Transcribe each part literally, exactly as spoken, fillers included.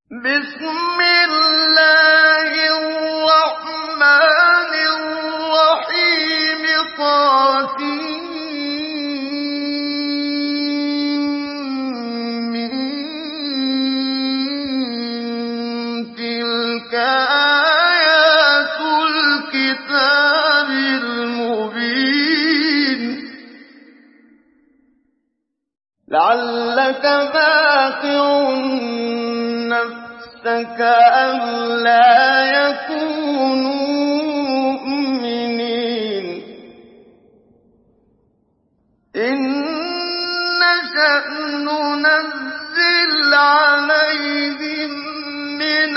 بسم الله الرحمن الرحيم طاسٍ تلك آيات الكتاب المبين لعلك باخع نفسك ألا يكونوا مؤمنين إن نشأ ننزل عليهم من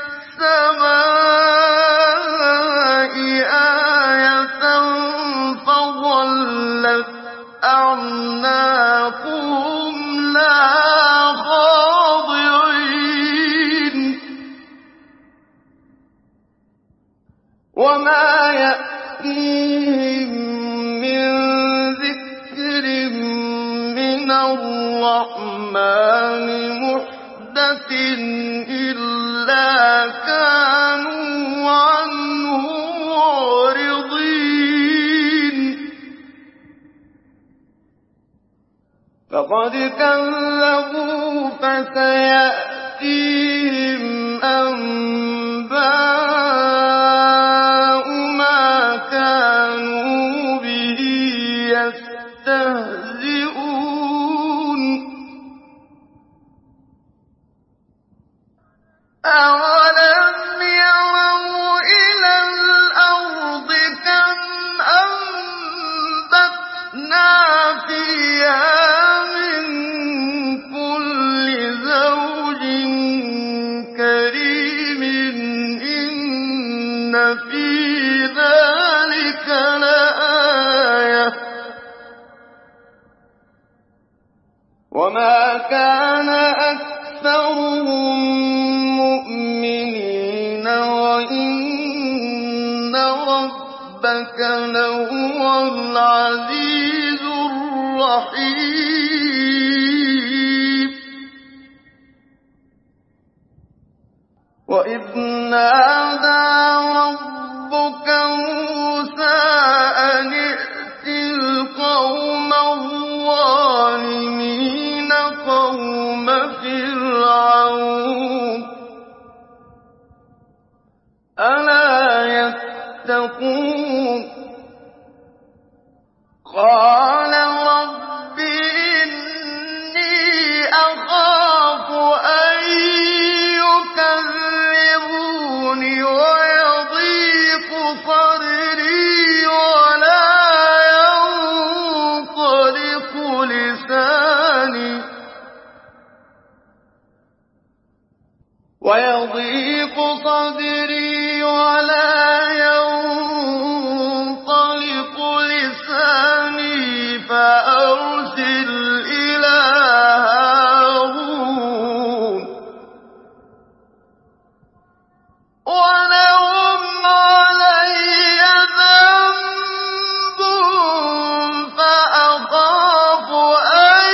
السماء آية فظلت أعناقهم لها خاضعين وما يأتيهم من ذكر من الرحمن محدث إلا كانوا عنه معرضين فقد كذبوا فسيأتيهم أنباء ما كانوا به يستهزئون أولم يروا إلى الأرض كم أنبتنا فيها من كل زوج كريم إن في ذلك لآية وما كان أكثرهم مؤمنين وإن ربك لهو العزيز الرحيم وإذ نادى ربك موسى أن ائت القوم الظالمين قوم فرعون ألا يتقون قال رب إني أخاف أن يكذبون ويضيق صدري ولا ينطلق لساني ويضيق صدري ولا ينطلق لساني فأرسل إلى هارون ولهم علي ذنب فأخاف أن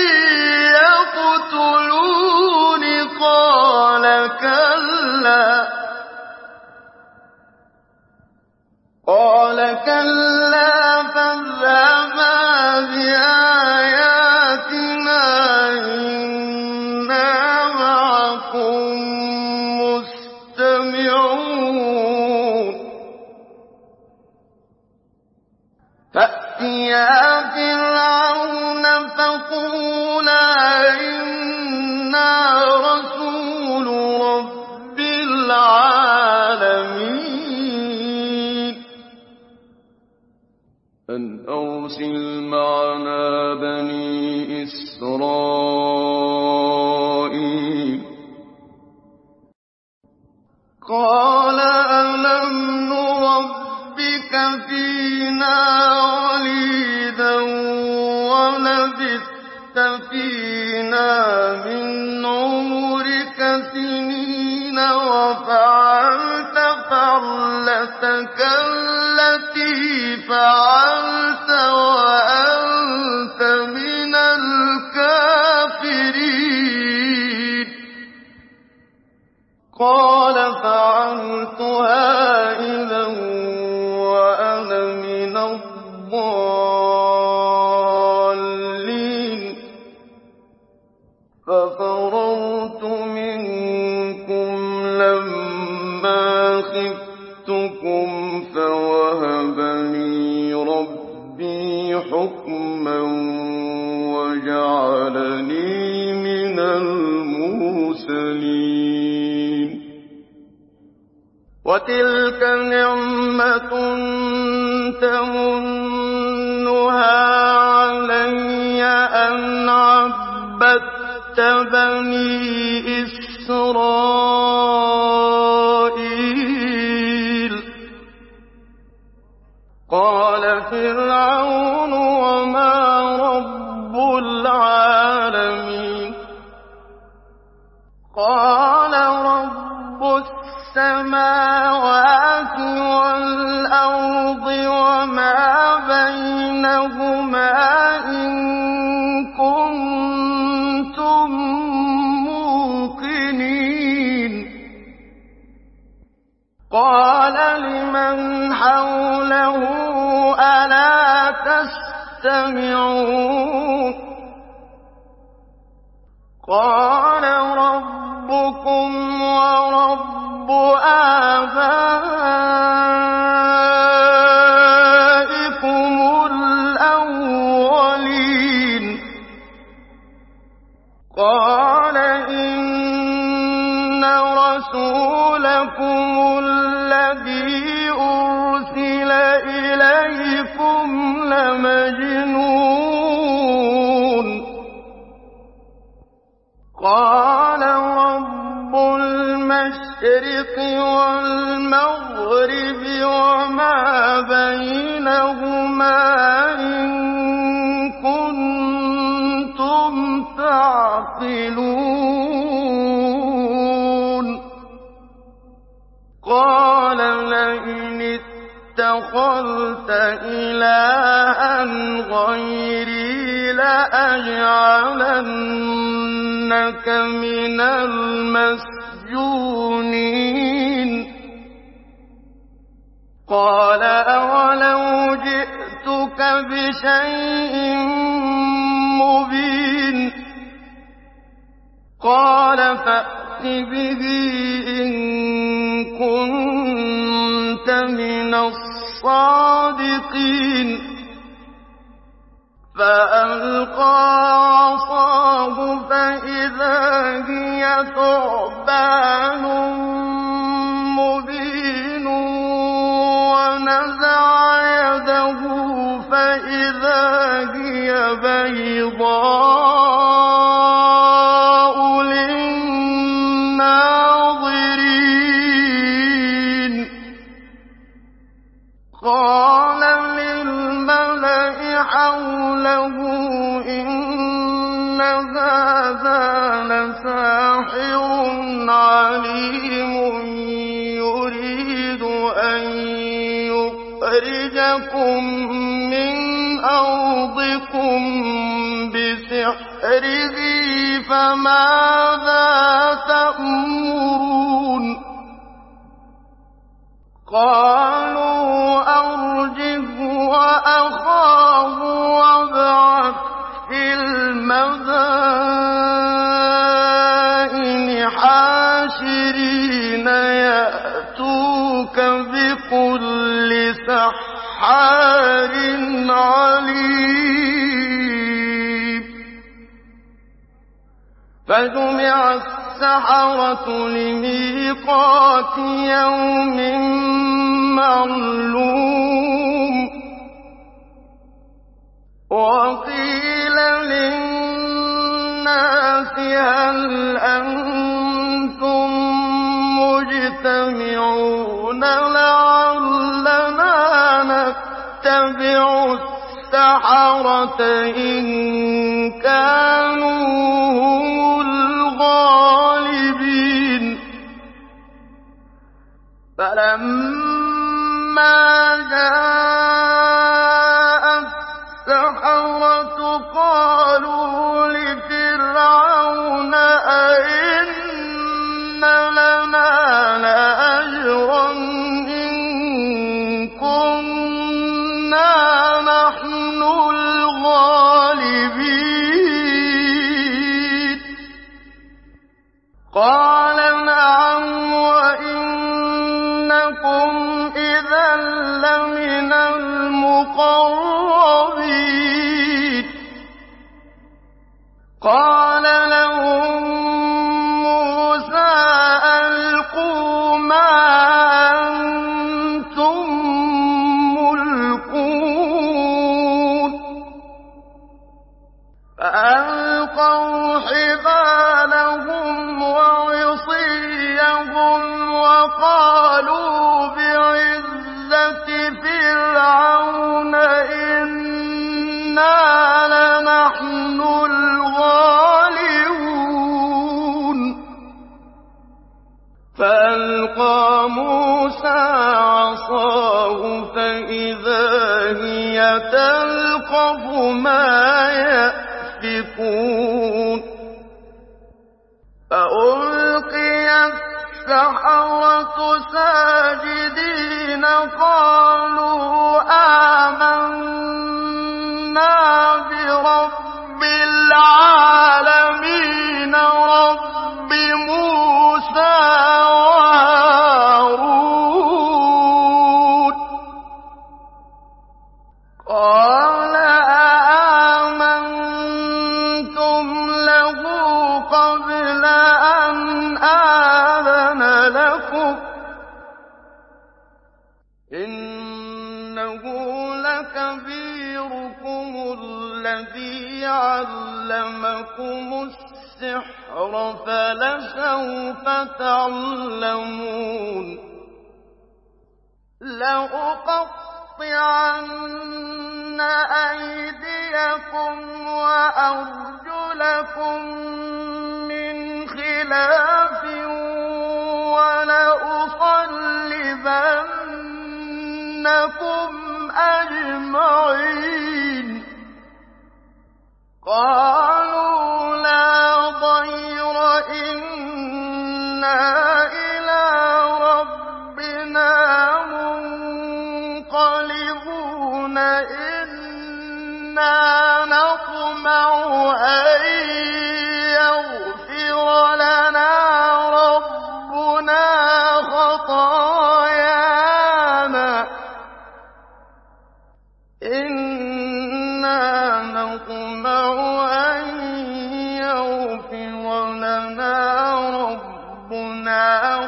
يقتلون قال كلا قال كلا فاذهبا بآياتنا إنا معكم مستمعون فأتيا فرعون فقولا إنا رسول رب العالمين أن أرسل معنا بني إسرائيل قال ألم نربك فينا وليدا ولبثت فينا من عمرك سنين وفعلت فعلتك التي فعلت وأنت من الكافرين قال فعلتها إذا وأنا من الضالين ففررت منكم لما خفتكم فوهب لي ربي حكما وجعلني من المرسلين وتلك نعمة تمنها علي أن عبدت بني إسرائيل قال فرعون وما رب العالمين قال رب السماوات والأرض وما بينهما إن كنتم موقنين قال لمن حوله ألا تستمعون قال ربكم ورب آبائكم الأولين قال إن رسولكم الذي أرسل إليكم لمجنون قال رب المشرق والمغرب وما بينهما إن كنتم تعقلون قال لئن اتخذت إلها غيري لأجعلنك من المسجونين قال أولو جئتك بشيء مبين قال فأت به إن كنت من الصادقين فألقى عصاه فإذا هي ثعبان مبين ونزع يده فإذا هي بيضاء للناظرين قال للملأ حوله إن هذا لساحر عليم يريد أن يخرجكم من أرضكم بسحره فماذا تأمرون قالوا أرجه وأخاه وابعث في المدائن حاشرين يأتوك بكل سحار عليم فجمع السحرة لميقات يوم معلوم وقيل للناس هل أنتم مجتمعون لعلنا نتبع السحرة إن كانوا هم الغالبين فلما جاء السحرة قالوا لفرعون أئن لنا لأجرا إن كنا نحن الغالبين قال نعم وإنكم إذا لمن المقربين قال لهم موسى ألقوا ما أنتم ملقون فألقوا حبالهم وعصيهم وقالوا بعزة فرعون إنا لنحن الغالبون فألقى موسى عصاه فإذا هي تلقف ما يأفكون فألقي السحرة ساجدين قالوا آمنا برب العالمين رب موسى وهارون قال آمنتم له قبل أن آذن لكم إنه لكبيركم الذي علمكم السحر فلسوف تعلمون لأقطعن أيديكم وأرجلكم من خلاف ولأصلبنكم أجمعين قالوا لا ضير إنا إلى ربنا منقلبون إنا نطمع أن يغفر لنا ربنا خطايانا إنا نطمع أن يغفر لنا ربنا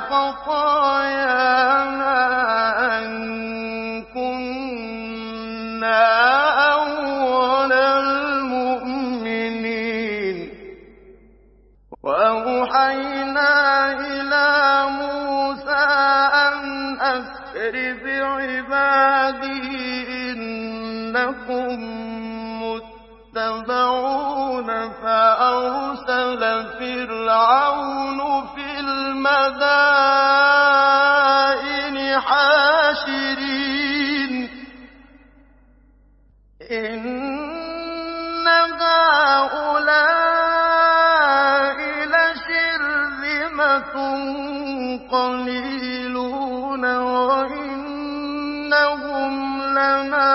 خطايانا أن كنا أول المؤمنين وأوحينا إلى موسى أن أسر بعبادي إنكم متبعون فأرسل فرعون في المدائن حاشرين إن هؤلاء لشرذمة قليلون وإنهم لنا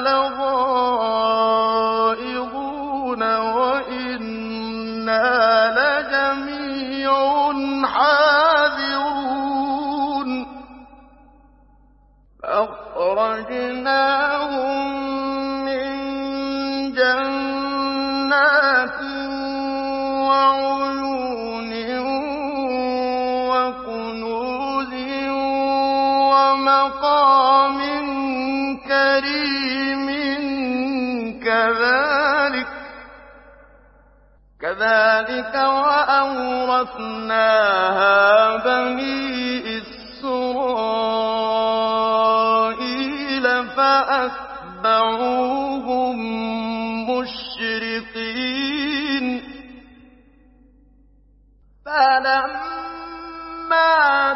لغائظون وإنا لجميع حاذرون فأخرجناهم من جنات وعيون وكنوز ومقام كريم كذلك كذلك وأورثناها بني إسرائيل فأتبعوهم مشرقين فلما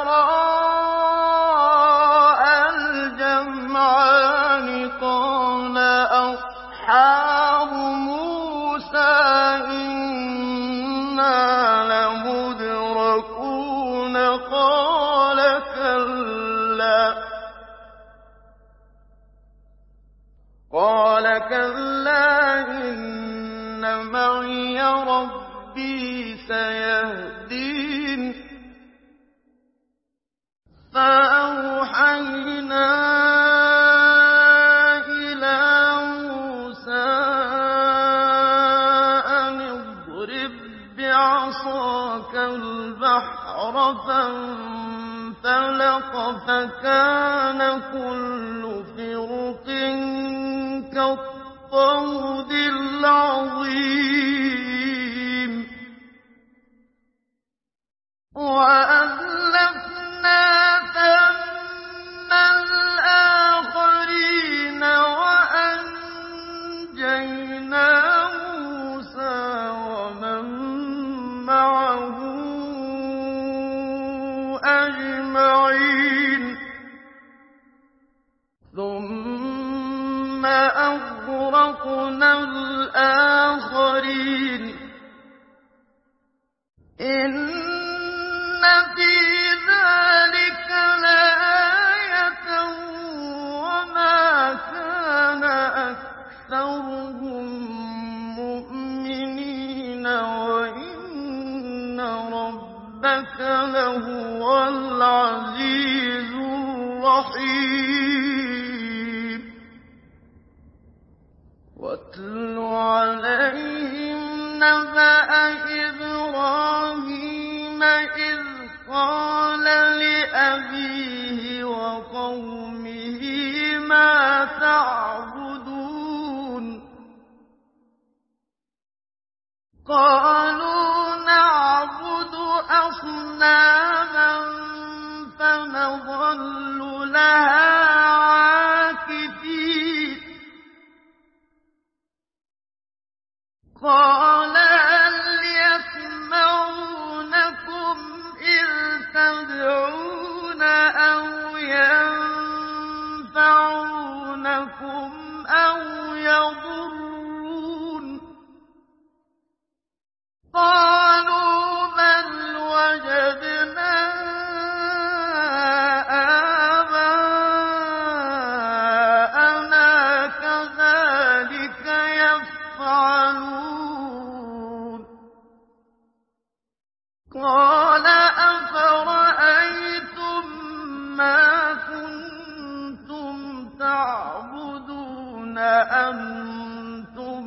تراءى الجمعان قال أصحاب موسى إنا لمدركون قَالَ كَلَّا قَالَ كَلَّا إِنَّ مَعِيَ رَبِّي سَيَهْدِينِ فَأَوْحَيْنَا إِلَىٰ مُوسَىٰ أَنِ اضْرِب بِّعَصَاكَ الْبَحْرَ فَانفَلَقَ فَكَانَ كُلُّ فِرْقٍ كَالطَّوْدِ الْعَظِيمِ وَأَزْلَفْنَا ثَمَّ الْآخَرِينَ وَأَنجَيْنَا مُوسَىٰ وَمَن مَّعَهُ أَجْمَعِينَ ثُمَّ أَغْرَقْنَا الْآخَرِينَ إِنَّ فِي ذَٰلِكَ لَآيَةً وَمَا كَانَ أَكْثَرُهُم مُّؤْمِنِينَ وَإِنَّ رَبَّكَ لَهُوَ الْعَزِيزُ الرَّحِيمُ وَاتْلُ عَلَيْهِمْ نَبَأَ إِبْرَاهِيمَ إِذْ قَالَ لِأَبِيهِ وَقَوْمِهِ مَا تَعْبُدُونَ قَالُوا نَعْبُدُ أَصْنَامًا فَنَظَلُّ لَهَا عَاكِفِينَ قَالَ هَلْ يَسْمَعُونَكُمْ إِذْ تَدْعُونَ أَوْ يَنفَعُونَكُمْ أَوْ يَضُرُّونَ قَالُوا بَلْ وَجَدْنَا آبَاءَنَا كَذَٰلِكَ يَفْعَلُونَ قَالَ أَفَرَأَيْتُم مَّا كُنتُمْ تَعْبُدُونَ أَنتُمْ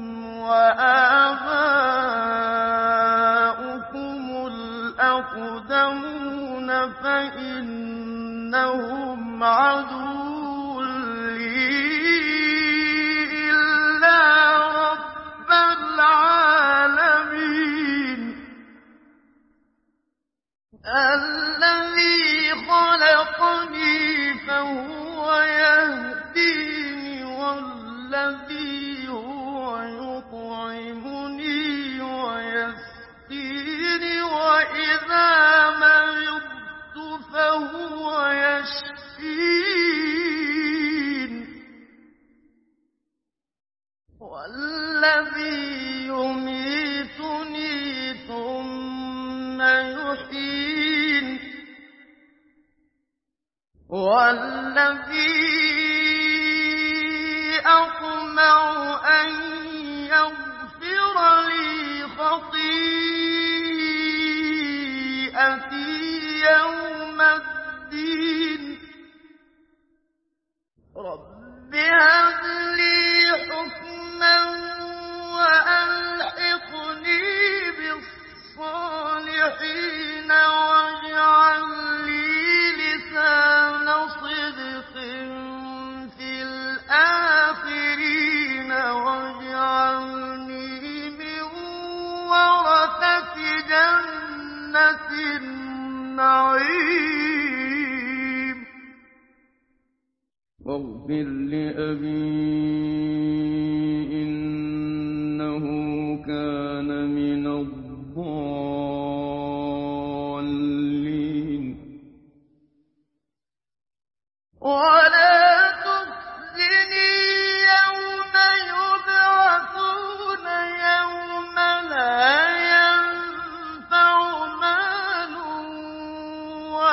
وَآبَاؤُكُمُ الْأَقْدَمُونَ فَإِنَّهُمْ عَدُوٌّ لِّي إِلَّا رَبَّ الْعَالَمِينَ الَّذِي خَلَقَنِي فَهُوَ يَهْدِينِ وَالَّذِي هُوَ يُطْعِمُنِي وَيَسْقِينِ وَإِذَا مَرِضْتُ فَهُوَ يَشْفِينِ وَالَّذِي يُمِيتُنِي ثُمَّ يُحْيِينِ وَالَّذِي أَطْمَعُ أَن يَغْفِرَ لِي خَطِيئَتِي يَوْمَ الدِّينِ رَبِّ هَبْ لِي حُكْمًا وَأَلْحِقْنِي بِالصَّالِحِينَ وَاجْعَل لِّي لِسَانَ صِدْقٍ فِي الْآخِرِينَ وَاجْعَلْنِي مِن وَرَثَةِ جَنَّةِ النَّعِيمِ وَاغْفِرْ لِأَبِي إِنَّهُ كَانَ مِنَ الضَّالِّينَ وَلَا تُخْزِنِي يَوْمَ يُبْعَثُونَ يَوْمَ لَا يَنفَعُ مَالٌ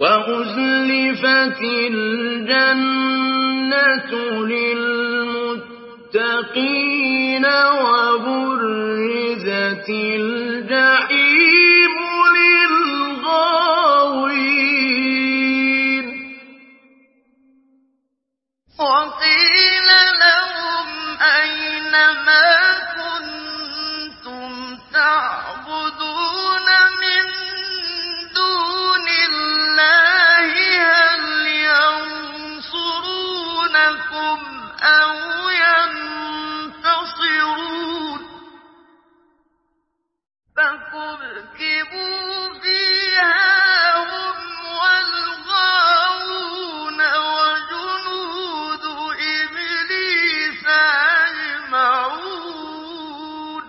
وَأُزْلِفَتِ الْجَنَّةُ لِلْمُتَّقِينَ وَبُرِّزَتِ الْجَحِيمُ لِلْغَاوِينَ وَقِيلَ لَهُمْ أَيْنَ مَا كُنتُمْ تَعْبُدُونَ مِن دُونِ اللَّهِ هَلْ يَنصُرُونَكُمْ أَوْ يَنتَصِرُونَ فَكُبْكِبُوا فِيهَا هُمْ وَالْغَاوُونَ وَجُنُودُ إِبْلِيسَ أَجْمَعُونَ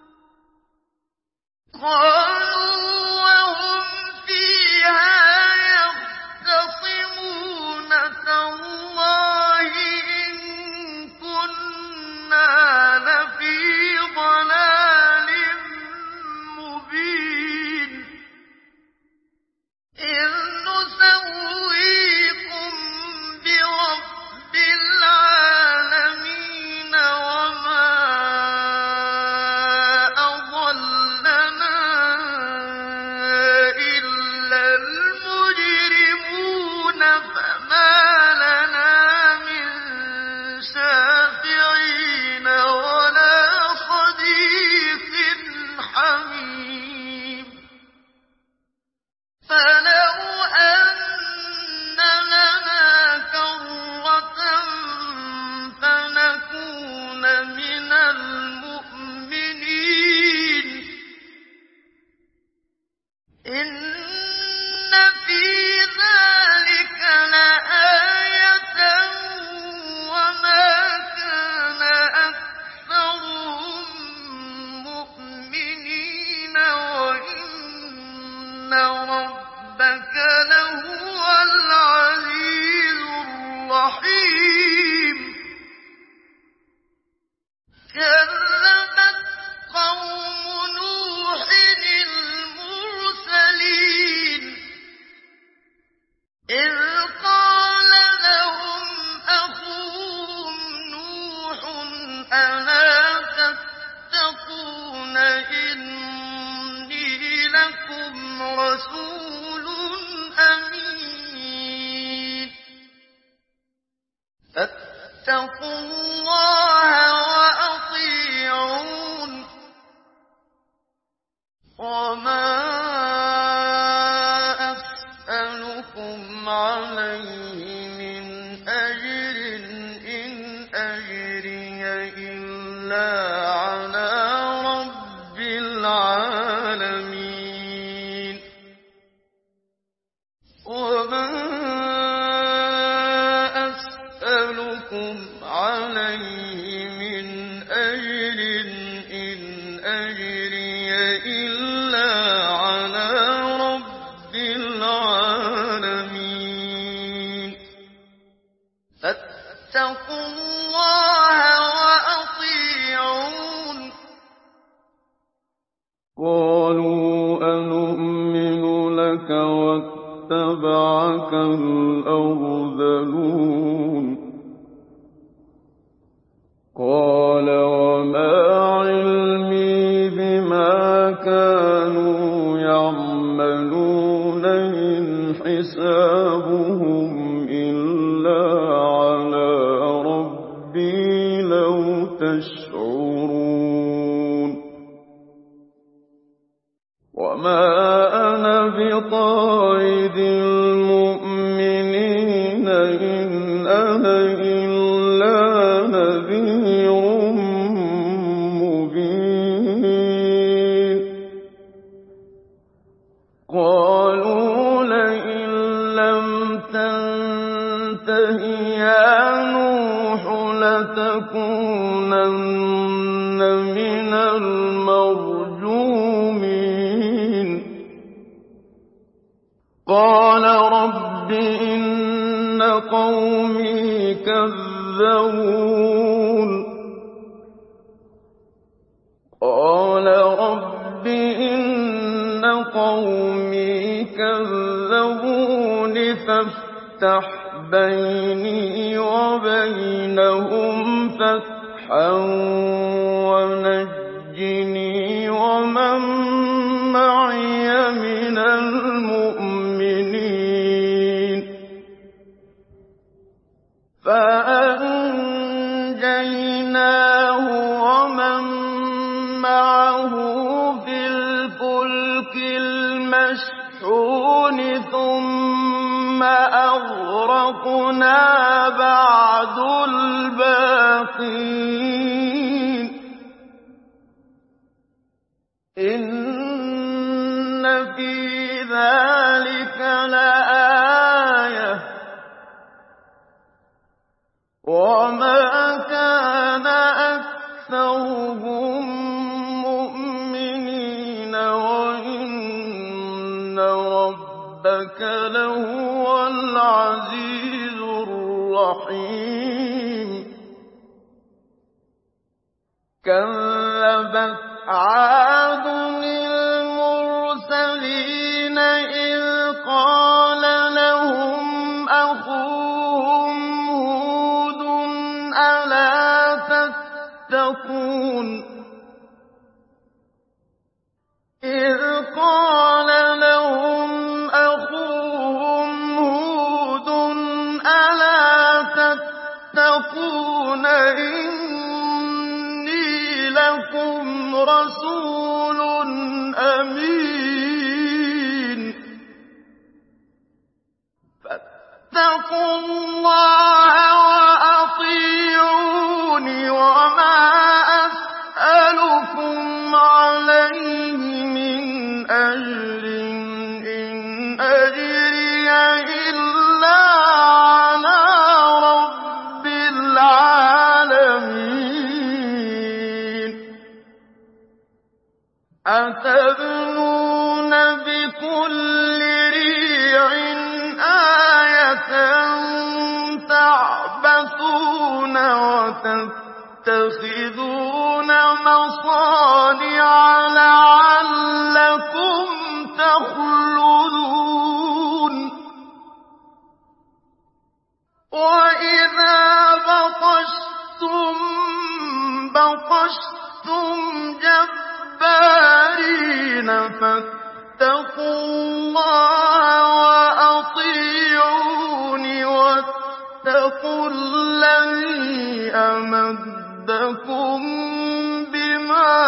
قَالُوا وَهُمْ فِيهَا يَخْتَصِمُونَ تَاللَّهِ إِن كُنَّا لَفِي ضَلَالٍ مُّبِينٍ إِذْ نُسَوِّيكُم بِرَبِّ الْعَالَمِينَ وَمَا أَضَلَّنَا إِلَّا الْمُجْرِمُونَ فَمَا لَنَا مِن شَافِعِينَ وَلَا صَدِيقٍ حَمِيمٍ فَلَوْ أَنَّ لَنَا كَرَّةً فَنَكُونَ مِنَ الْمُؤْمِنِينَ إِنَّ فِي ذَٰلِكَ لَآيَةً وَمَا كَانَ أَكْثَرُهُم مُّؤْمِنِينَ وَإِنَّ رَبَّكَ لَهُوَ الْعَزِيزُ الرَّحِيمُ كَذَّبَتْ قَوْمُ نُوحٍ الْمُرْسَلِينَ إِذْ قَالَ لَهُمْ أَخُوهُمْ نُوحٌ أَلَا تَتَّقُونَ إِنِّي لَكُمْ رَسُولٌ أَمِينٌ فَاتَّقُوا اللَّهَ وَأَطِيعُونِ وَمَا أَسْأَلُكُمْ عَلَيْهِ مِنْ أَجْرٍ إِنْ أَجْرِيَ إِلَّا عَلَىٰ رَبِّ الْعَالَمِينَ وَمَا أَسْأَلُكُمْ عَلَيْهِ مِنْ أَجْرٍ إِنْ أَجْرِيَ إِلَّا عَلَىٰ رَبِّ الْعَالَمِينَ فَاتَّقُوا اللَّهَ وَأَطِيعُونِ قَالُوا أَنُؤْمِنُ لَكَ وَاتَّبَعَكَ الْأَرْذَلُونَ قَالَ وَمَا عِلْمِي بِمَا كَانُوا يَعْمَلُونَ إِنْ حِسَابُهُمْ إِلَّا عَلَىٰ رَبِّي لَوْ تَشْعُرُونَ وَمَا أَنَا بِطَارِدِ الْمُؤْمِنِينَ إِنْ أَنَا إِلَّا نَذِيرٌ مُّبِينٌ قَالُوا لَئِن لَّمْ تَنتَهِ يَا نُوحُ لَتَكُونَنَّ مِنَ الْمَرْجُومِينَ قَالَ رَبِّ إِنَّ قَوْمِي كَذَّبُونِ قَالَ رَبِّ إِنَّ قَوْمِي كَذَّبُونِ فافتح بيني وبينهم فتحا ونجني ومن معي من المؤمنين فأنجيناه ومن معه في الفلك المشحون ثم أغرقنا بعد الباقين إن في ذلك لآية وما كان أكثرهم مؤمنين وإن ربك لهو العزيز الرحيم كذبت عاد المرسلين إذ قال لهم أخوهم هود ألا تتقون إذ قال لهم أخوهم هود ألا تتقون إني لكم رسول أمين فاتقوا الله وأطيعون وما أسألكم عليه من أجر إن أجري إلا على رب العالمين أتبنون بكل ريع آية تعبثون وتتخذون مصانع لعلكم تخلدون وإذا بطشتم بطشتم جبارين فاتقوا الله وأطيعون واتقوا الذي أمدكم بما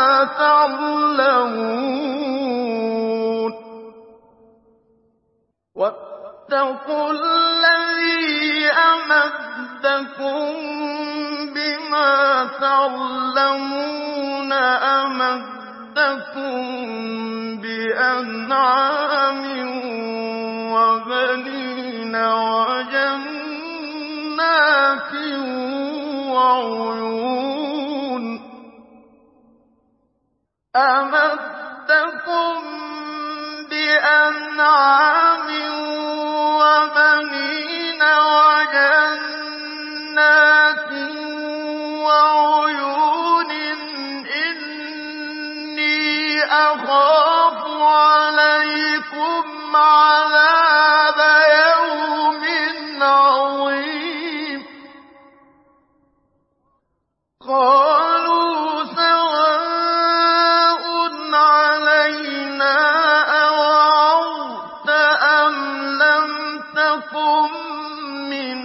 تعلمون واتقوا الذي أمدكم بما تعلمون أمدكم بأنعام وبنين وجنات وعيون أمدكم بأنعام وبنين وجنات وعيون إني أخاف عليكم عذاب يوم عظيم قالوا سواء علينا أوعظت أم لم تكن من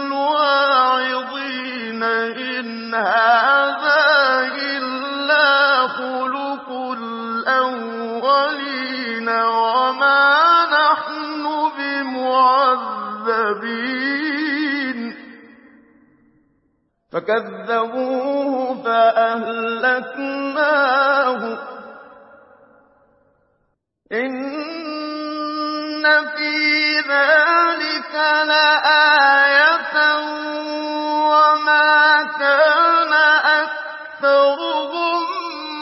الواعظين إن هذا إلا خلق الأولين وما نحن بمعذبين فكذبوه فأهلكناه إن في ذلك لآية وما كان أكثرهم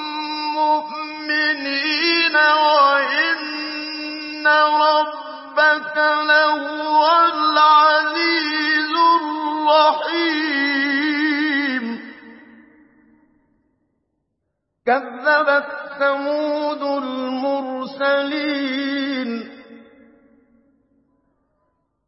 مؤمنين وإن ربك لهو العزيز الرحيم كذبت ثمود المرسلين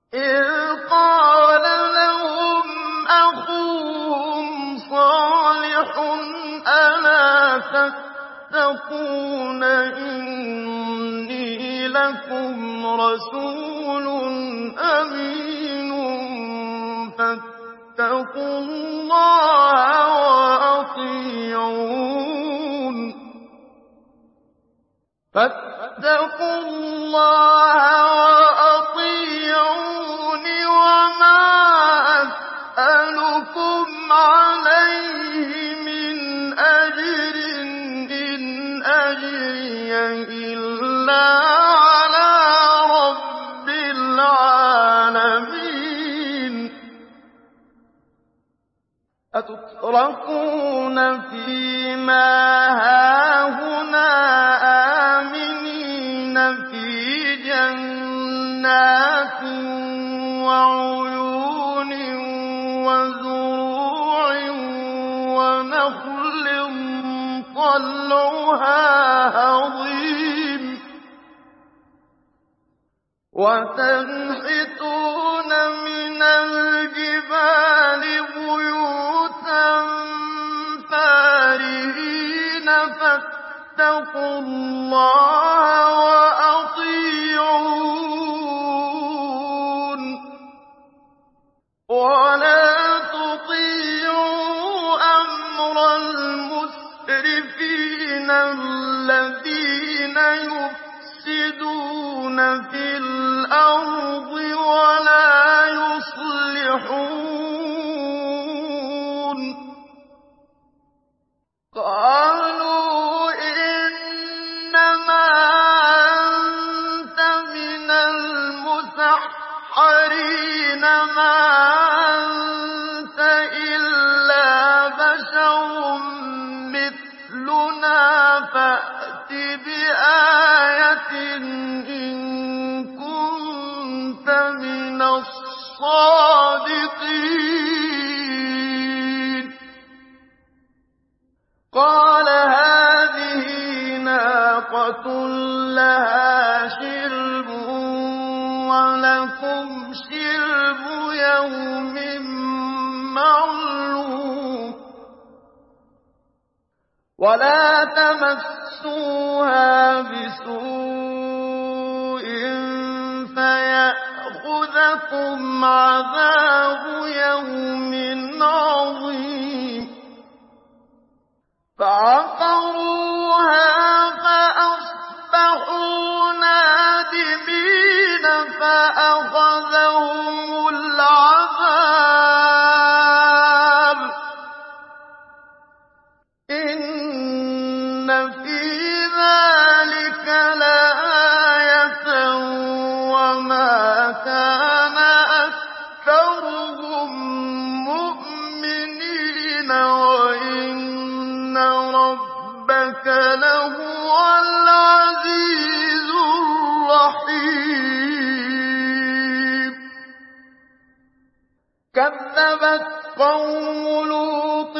تتقون إني لكم رسول أمين فاتقوا الله وأطيعون فاتقوا الله وأطيعون وما أسألكم عليه من أجر إن أجري إلا على رب العالمين أتتركون فيما هاهنا آمنين في جنات وعيون وزروع ونخل طلعها هضيم وتنحتون من الجبال بيوتا فارهين فاتقوا الله وأطيعون ولا تطيعوا أمر المسرفين الذين يفسدون في الأرض ولا يصلحون قالوا إنما أنت من المسحرين ما أنت إلا بشر مثلنا فأت بآية إن كنت من الصادقين قال هذه ناقة لها شرب ولكم شرب يوم معلوم ولا تمسوها بسوء فيأخذكم عذاب يوم عظيم فعقروها فأصبحوا نادمين فأخذهم العذاب إن في ذلك لآية وما كان أكثرهم مؤمنين وإن ربك لهو العزيز الرحيم كذبت قوم لوط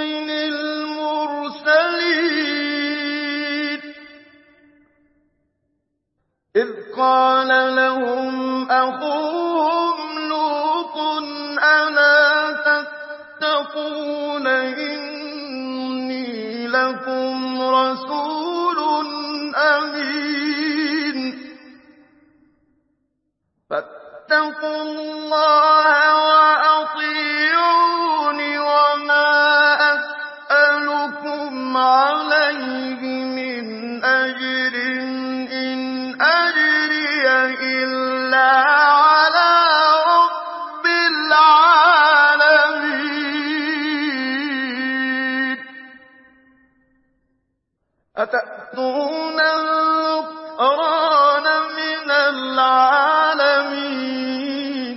المرسلين إذ قال لهم أخوهم لوط ألا تتقون إني لكم رسول أمين فاتقوا الله وأطيعون وما أسألكم عليه من أجر إن أجري إلا على رب العالمين أتأتون الذكران من العالمين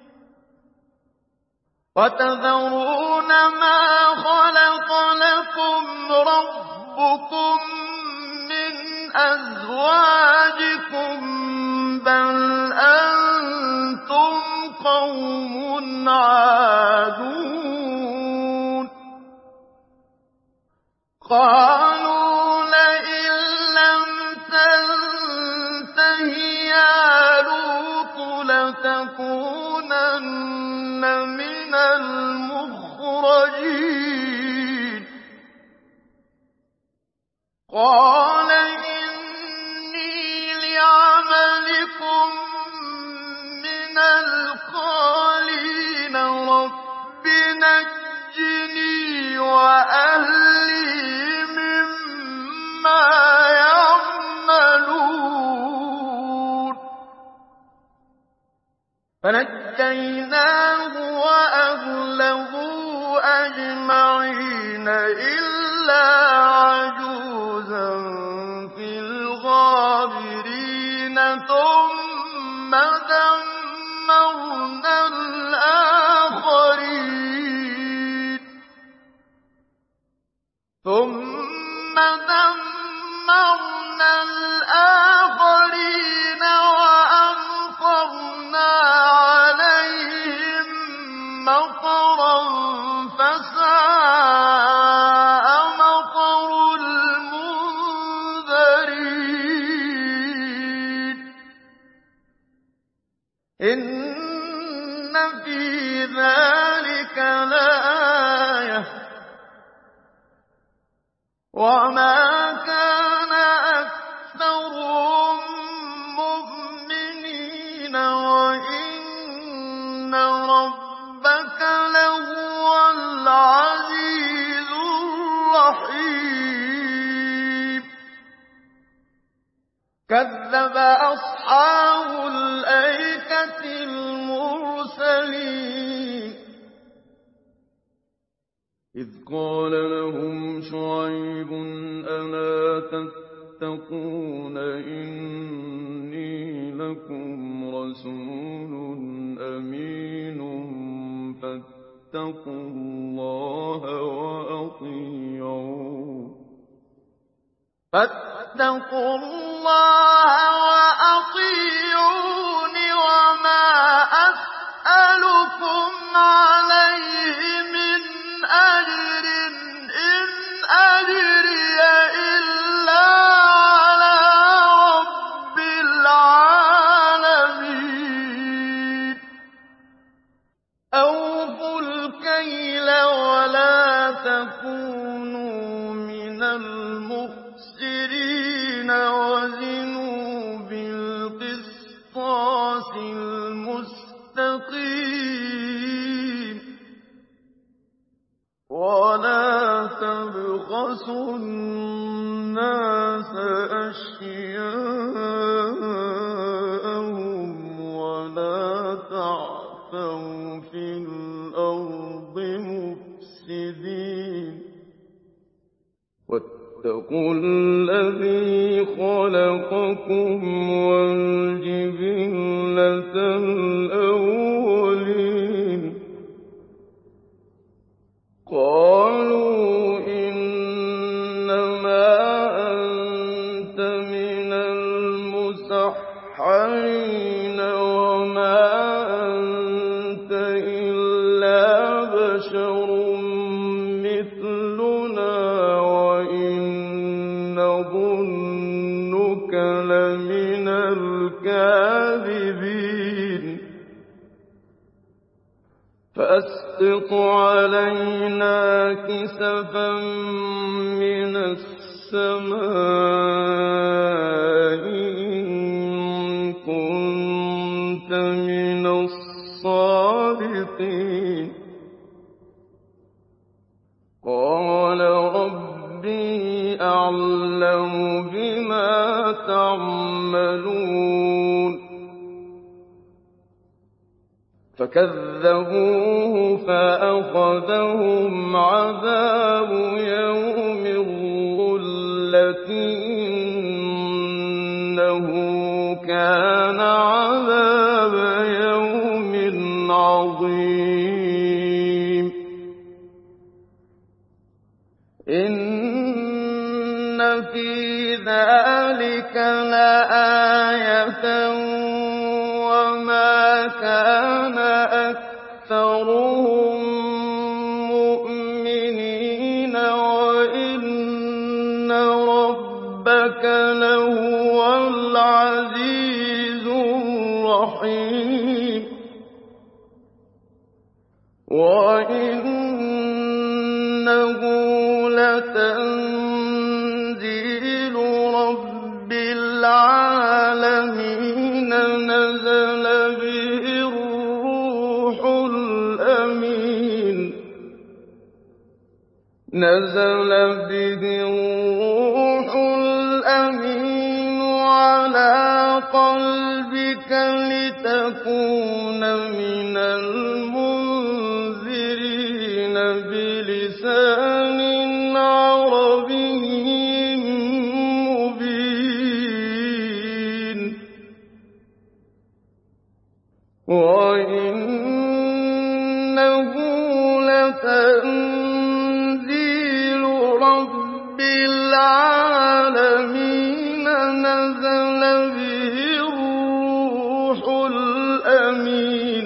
وتذرون ما خلق لكم ربكم من أزواجكم بل أنتم قوم عادون قالوا لئن لم تنته يا لوط لتكونن من المخرجين. المخرجين. قَالَ إِنِّي لِعَمَلِكُم مِّنَ الْقَالِينَ رَبِّ نَجِّنِي وَأَهْلِي مِمَّا يَعْمَلُونَ فَنَجَّيْنَاهُ وَأَهْلَهُ أَجْمَعِينَ إِلَّا عَجُوزًا فِي الْغَابِرِينَ ثُمَّ دَمَّرْنَا الْآخَرِينَ ثُمَّ دَمَّرْنَا الْآخَرِينَ وَأَمْطَرْنَا عَلَيْهِم مَّطَرًا فَسَاءَ مَطَرُ الْمُنذَرِينَ إِنَّ فِي ذَٰلِكَ لَآيَةً ۖ وَمَا كَانَ أَكْثَرُهُم مُّؤْمِنِينَ وَإِنَّ رَبَّكَ لَهُوَ الْعَزِيزُ الرَّحِيمُ كَذَّبَ أَصْحَابُ الْأَيْكَةِ الْمُرْسَلِينَ إِذْ قَالَ لَهُمْ شُعَيْبٌ أَلَا تَتَّقُونَ إِنِّي لَكُمْ رَسُولٌ أَمِينٌ فَاتَّقُوا اللَّهَ وَأَطِيعُونِ فَاتَّقُوا اللَّهَ وَأَطِيعُونِ وَمَا أَسْأَلُكُمْ عَلَيْهِ مِنْ أَجْرٍ إِنْ أَجْرِيَ إِلَّا عَلَىٰ رَبِّ الْعَالَمِينَ أَوْفُوا الْكَيْلَ وَلَا تَكُونُوا مِنَ الْمُخْسِرِينَ وَزِنُوا بِالْقِسْطَاسِ الْمُسْتَقِيمِ وَلَا تَبْخَسُوا النَّاسَ أَشْيَاءَهُمْ وَلَا تَعْثَوْا فِي الْأَرْضِ مُفْسِدِينَ وَاتَّقُوا الَّذِي خَلَقَكُمْ وَالْجِبِلَّةَ الْأَوَّلِينَ قَالُوا إِنَّمَا أَنتَ مِنَ الْمُسَحَّرِينَ وَمَا أَنتَ إِلَّا بَشَرٌ مِّثْلُنَا وَإِن نَّظُنُّكَ لَمِنَ الْكَاذِبِينَ فَأَسْقِطْ عَلَيْنَا كِسَفًا مِّنَ السَّمَاءِ إِن كُنتَ مِنَ الصَّادِقِينَ قَالَ رَبِّي أَعْلَمُ بِمَا تَعْمَلُونَ فَكَذَّبُوهُ فَأَخَذَهُمْ عَذَابُ يَوْمِ الظُّلَّةِ إِنَّهُ كَانَ عَذَابَ يَوْمٍ عَظِيمٍ إِنَّ فِي ذَٰلِكَ لَآيَةً وَمَا كَانَ أَكْثَرُهُم مُّؤْمِنِينَ وَإِنَّ رَبَّكَ لَهُوَ الْعَزِيزُ الرَّحِيمُ وَإِنَّهُ لَتَنزِيلُ نزل به الروح الأمين على قلبك لتكون من المنذرين بلسان عربي مبين وإنه لتنزيل رب العالمين نزل به الروح الأمين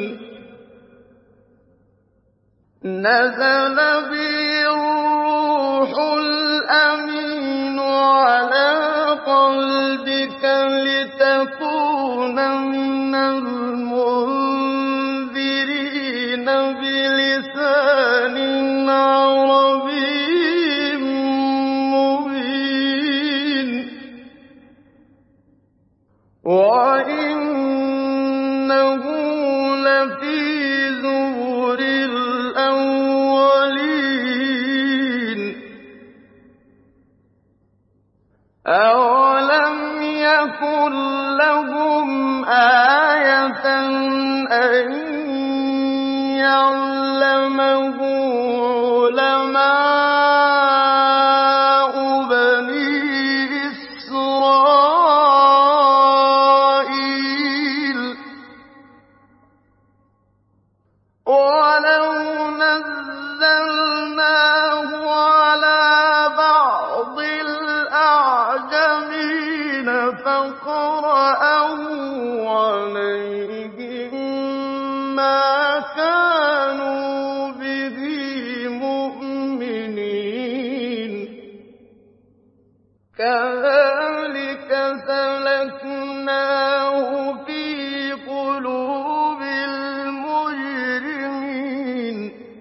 نزل به الروح الأمين على قلبك لتكون من المنذرين بلسان عربي مبين وإنه لفي زبر الأولين أولم يكن لهم آية أن يعلمه علماء بني إسرائيل ولو نزلناه على بعض الأعجمين فقرأه عليهم ما كانوا به مؤمنين كذلك سلكناه في قلوب المجرمين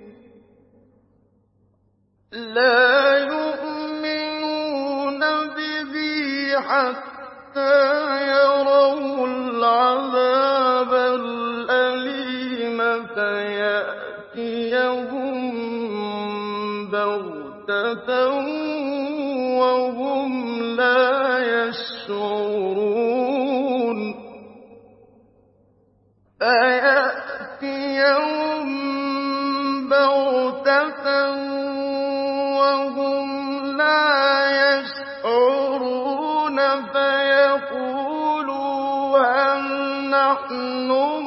لا يؤمنون به حتى يروا العذاب الأليم فيأتيهم بغتة وهم لا يشعرون فيأتيهم بغتة وهم لا يشعرون فيقولوا هل نحن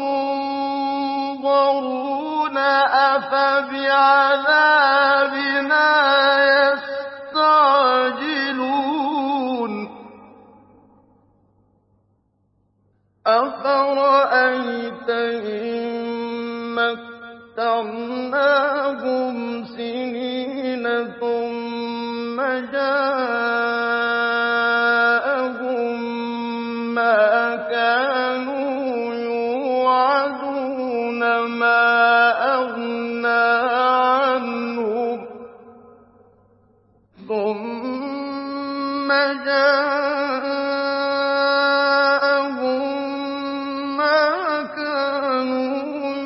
منظرون أفبعذابنا يستعجلون أفرأيت إن متعناهم سنين ثم جاءهم ما كانوا يوعدون ما أغنى عنهم ثم جاءهم ما كانوا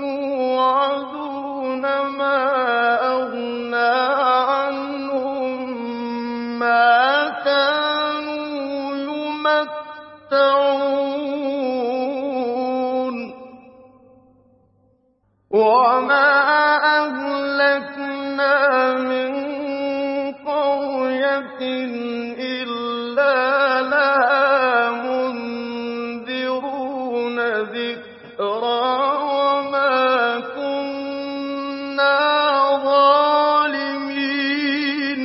يوعدون ما أغنى عنهم ما كانوا يمتعون وما أهلكنا من قرية إلا لها منذرون ذكرى وما كنا ظالمين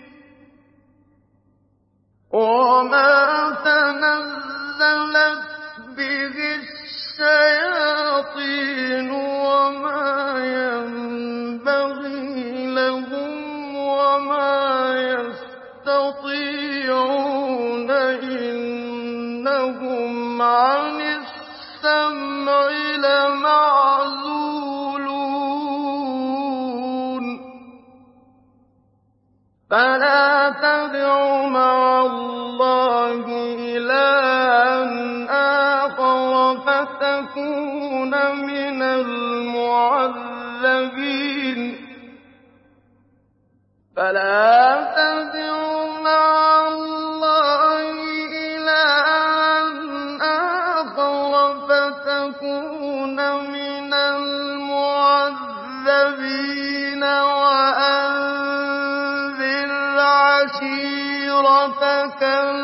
وما تنزلت به الشياطين وما ينبغي لهم وما يستطيعون إنهم عن السمع لمعزولون فلا تدع مع الله إلها آخر فتكون من المعذبين فلا تدع مع الله إلها آخر فتكون من المعذبين وأنذر عشيرتك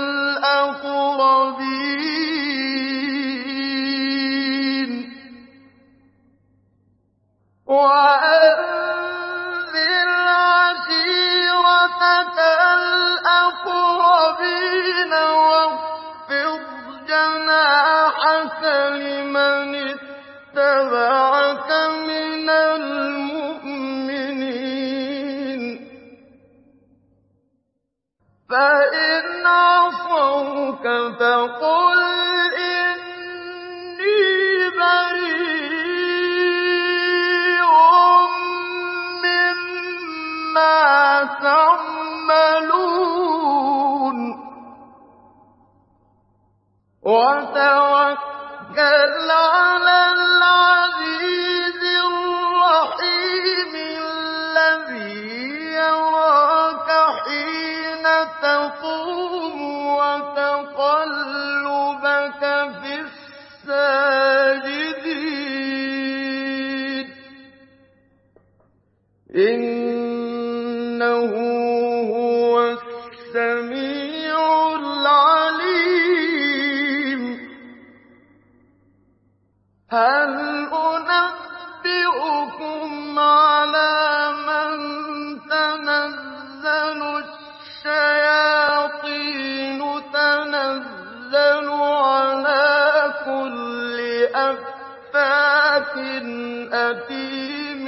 الأقربين وأنذر عشيرتك الأقربين واخفض جناحك لمن اتبعك من المؤمنين فإن عصوك فقل إني بريء مما تعملون وتوكل على العزيز الرحيم الذي يراك حين تقوم وتقلبك في الساجدين إنه هو السميع العليم هل أنبئكم على من تنزل الشياطين تنزل على كل أفاك أثيم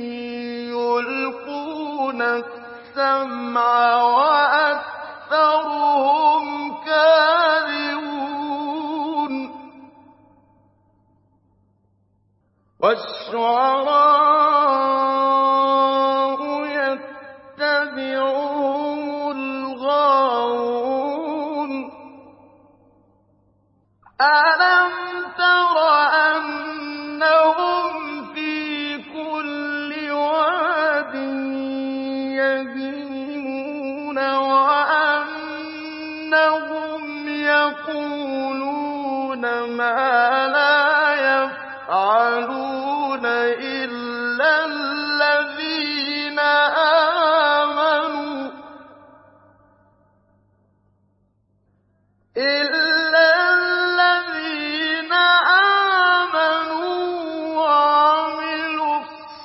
يلقون السمع وأكثرهم كاذبون والشعراء يتبعهم الغاوون ألم تر أنهم في كل واد يهيمون وأنهم يقولون ما لا يفعلون إلا الذين آمنوا إلا الذين آمنوا وعملوا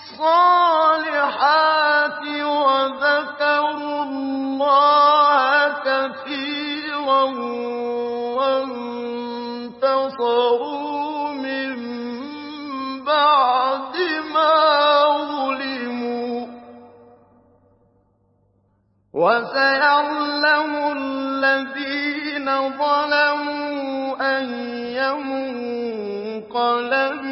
الصالحات وذكروا الله كثيرا وانتصروا من بعد ما ظلموا وسيعلم الذين ظلموا أي منقلب